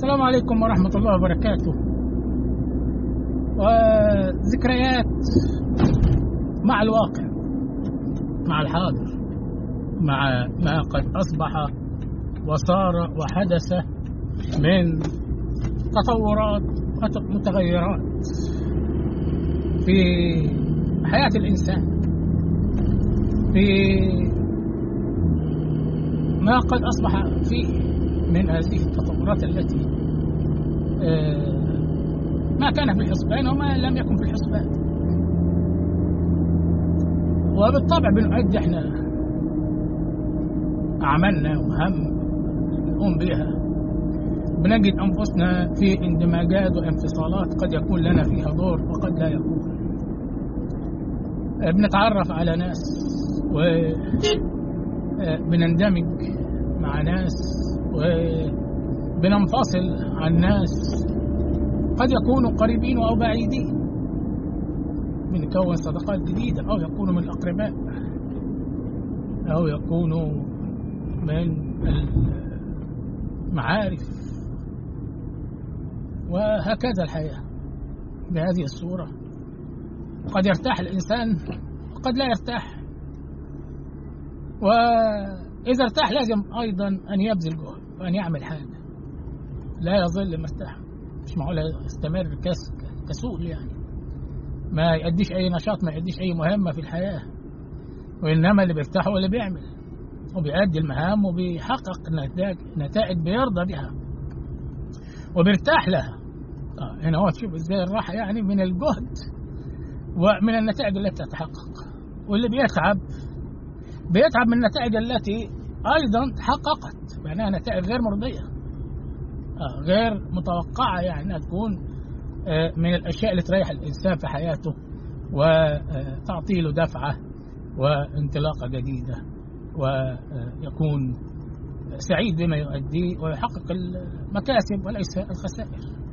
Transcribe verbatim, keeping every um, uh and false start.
السلام عليكم ورحمة الله وبركاته. وذكريات مع الواقع، مع الحاضر، مع ما قد أصبح وصار وحدث من تطورات ومتغيرات في حياة الإنسان، في ما قد أصبح فيه من هذه التطورات التي ما كان في الحسبان وما لم يكن في الحسبان. وبالطبع بنعد احنا أعمالنا وهم نقوم بها، بنجد أنفسنا في اندماجات وانفصالات قد يكون لنا فيها دور وقد لا يكون. بنتعرف على ناس وبنندمج مع ناس وبننفصل عن ناس قد يكونوا قريبين أو بعيدين، بنكون صداقات جديدة أو يكونوا من الأقرباء أو يكونوا من المعارف، وهكذا الحياة بهذه الصورة. قد يرتاح الإنسان وقد لا يرتاح، وإذا ارتاح لازم أيضا أن يبذل جهد وأن يعمل حاجة، لا يظل مرتاح. مش معقول يستمر كسول، يعني ما يؤديش أي نشاط، ما يؤديش أي مهمة في الحياة. وإنما اللي بيرتاح هو اللي بيعمل وبيؤدي المهام وبيحقق نتائج بيرضى بها وبيرتاح لها. آه هنا هو تشوف ازاي الراحة يعني من الجهد ومن النتائج التي تتحقق. واللي بيتعب بيتعب من النتائج التي أيضا تحققت، معناها نتائج غير مرضية، آه غير متوقعة، يعني أنها تكون آه من الأشياء اللي تريح الإنسان في حياته وتعطي له دفعة وانطلاقة جديدة، ويكون سعيد بما يؤديه ويحقق المكاسب وليس الخسائر.